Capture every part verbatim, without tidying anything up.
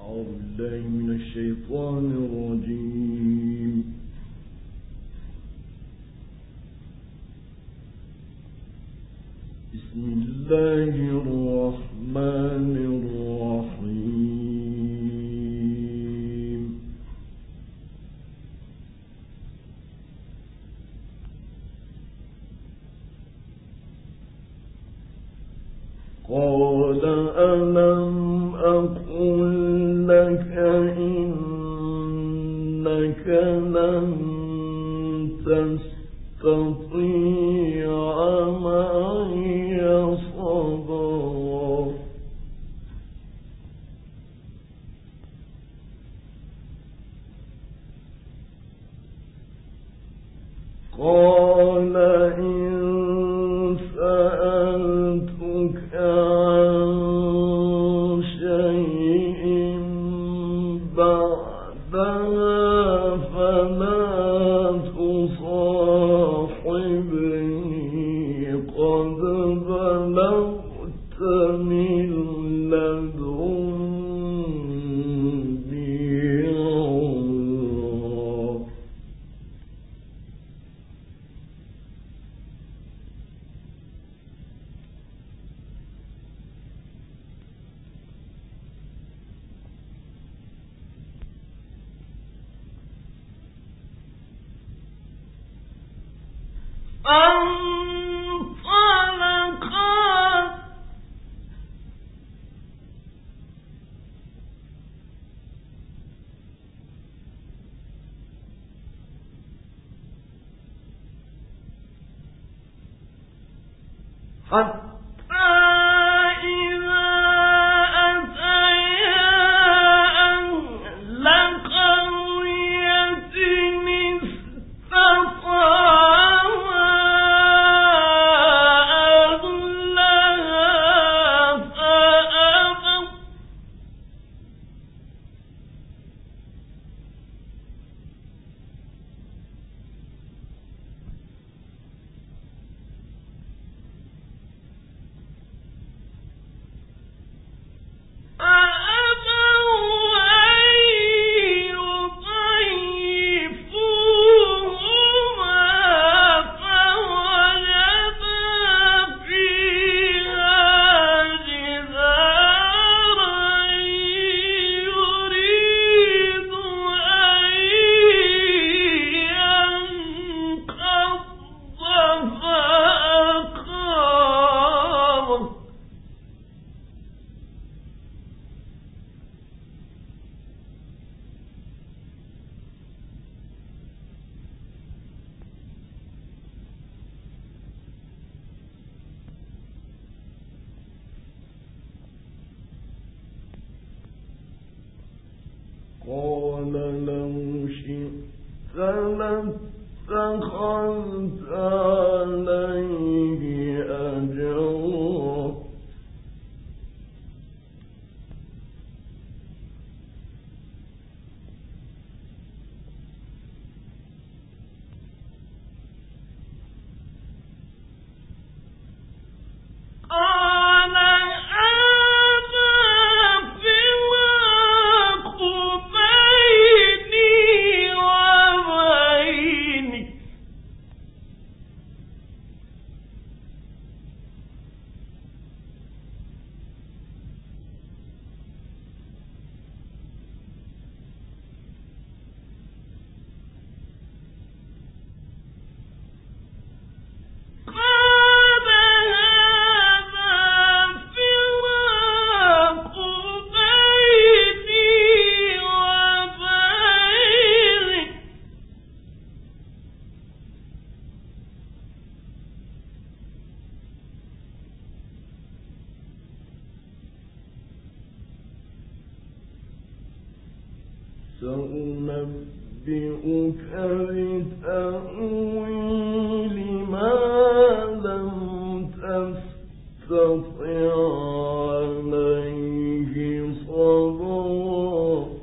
أعوذ بالله من الشيطان الرجيم. بسم الله الرحمن الرحيم. قال ألم أقل لك إنك لن تستطيع معي صبرا. قال إن سألتك عن شيء بعدها فلا تصاحبني قد بلغت من لدني عذرا. فانطلقا حتى إذا أتيا أهل قرية استطاعا أهلها فأبوا فأبوا أن يضيفوهما فوجدا فيها جدارا يريد أن ينقض فأقامه. قال لو شئت لاتخذت عليه أجرا. قال هذا فراق بيني وبينك قال هذا فراق بيني وبينك سأنبئك بتأويل ما لم تستطع عليه صبرا.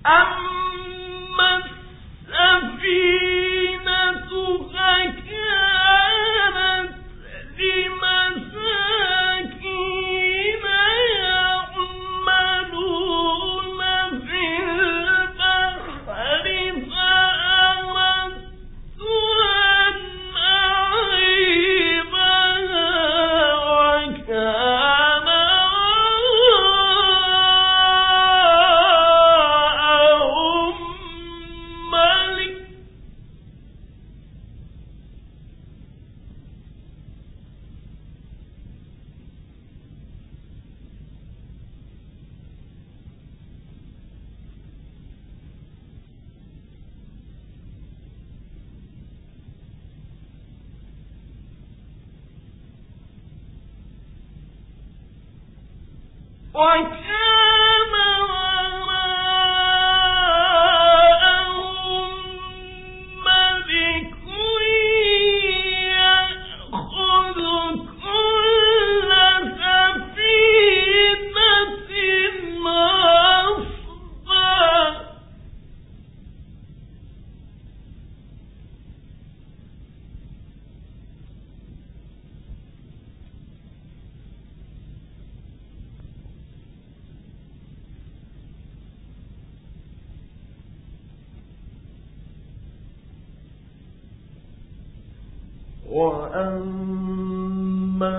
وأما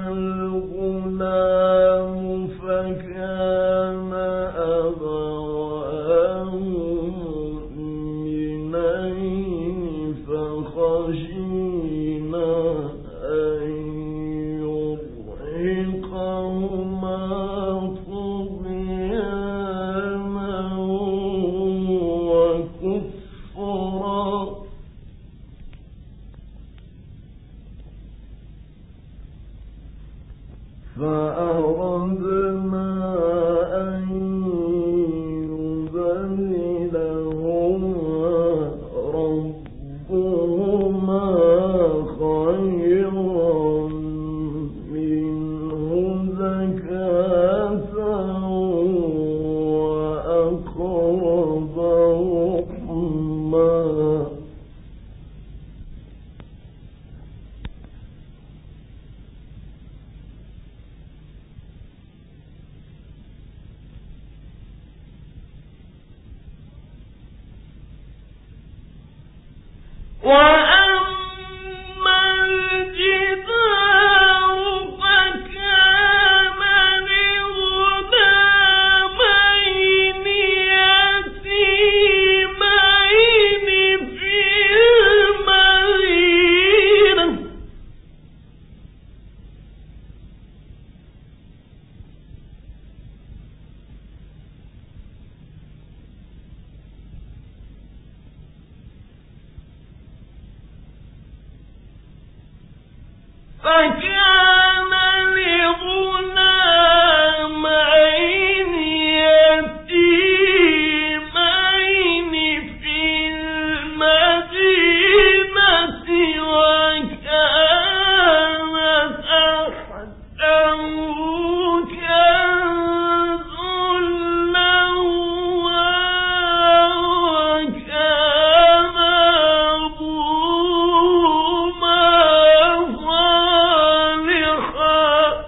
الغلام فكان أبواه مؤمنين فخشينا أن يرهقهما طغيانا وكفرا فأردنا أن يبدلهما ربهما خيرا منه زكاة وأقرب رحما وأما الجدار فكان لغلامين يتيمين في المدينة فكان لغلامين يتيمين في المدينة وكان تحته كنز لهما وكان أبوهما صالحا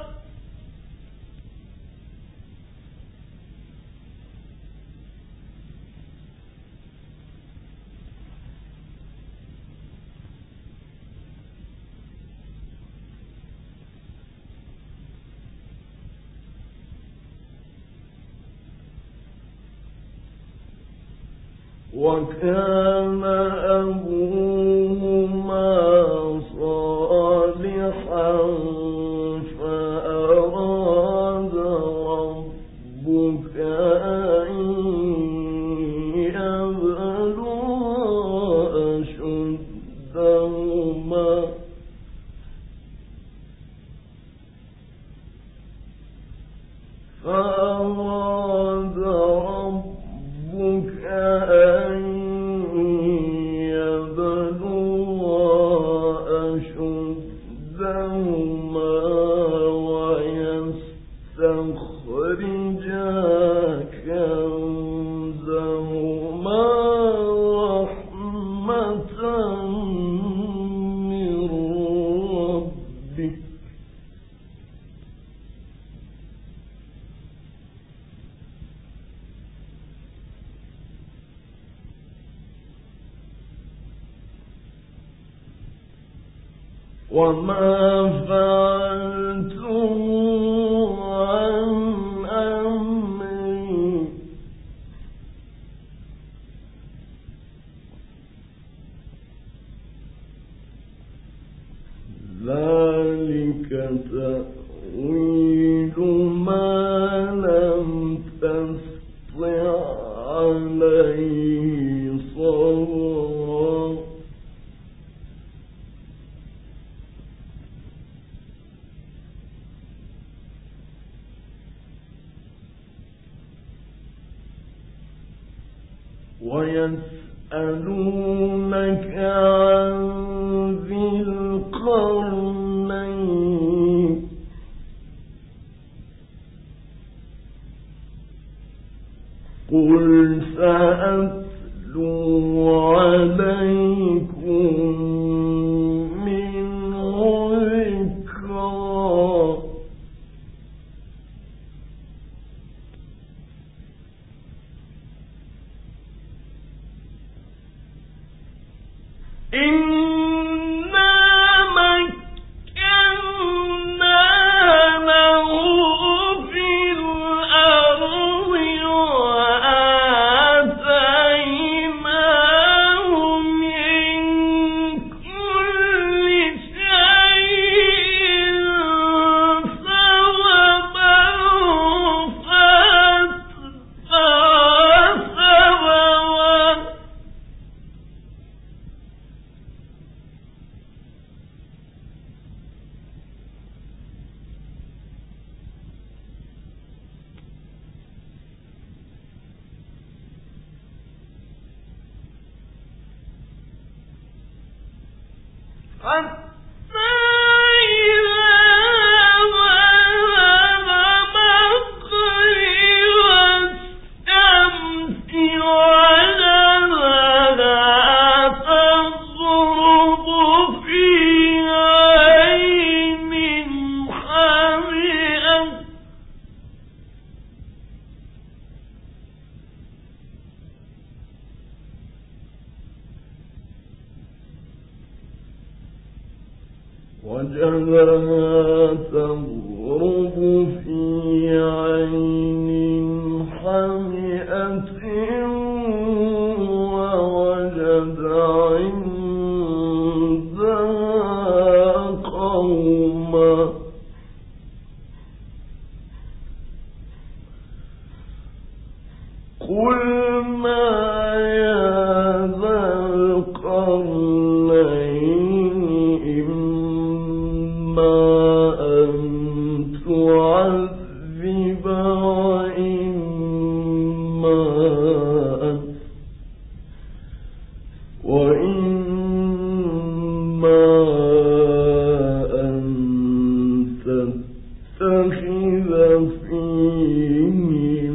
وكان أبوهما صالحا فأراد ربك أن يبلغا أشدهما فأراد ربك أن يبلغا أشدهما ويستخرجا كنزهما وما فعلته عن أمري ذلك تأويل ما لم تستطع عليه صبرا ويسألونك عن ذي القرنين قل سأتلو عليكم منه ذكرا إنا مكنا له في الأرض وآتيناه من كل شيء سببا فأتبع سببا حتى إذا بلغ مغرب الشمس وجدها تغرب في عين حمئة وجدها تغرب في عين حمئة ووجد عندها قوما قلنا يا ذا القرنين إما أن تعذب وإما أن وإما أن تتخذ فيهم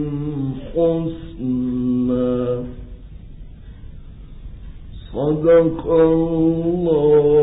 حسنا صدق الله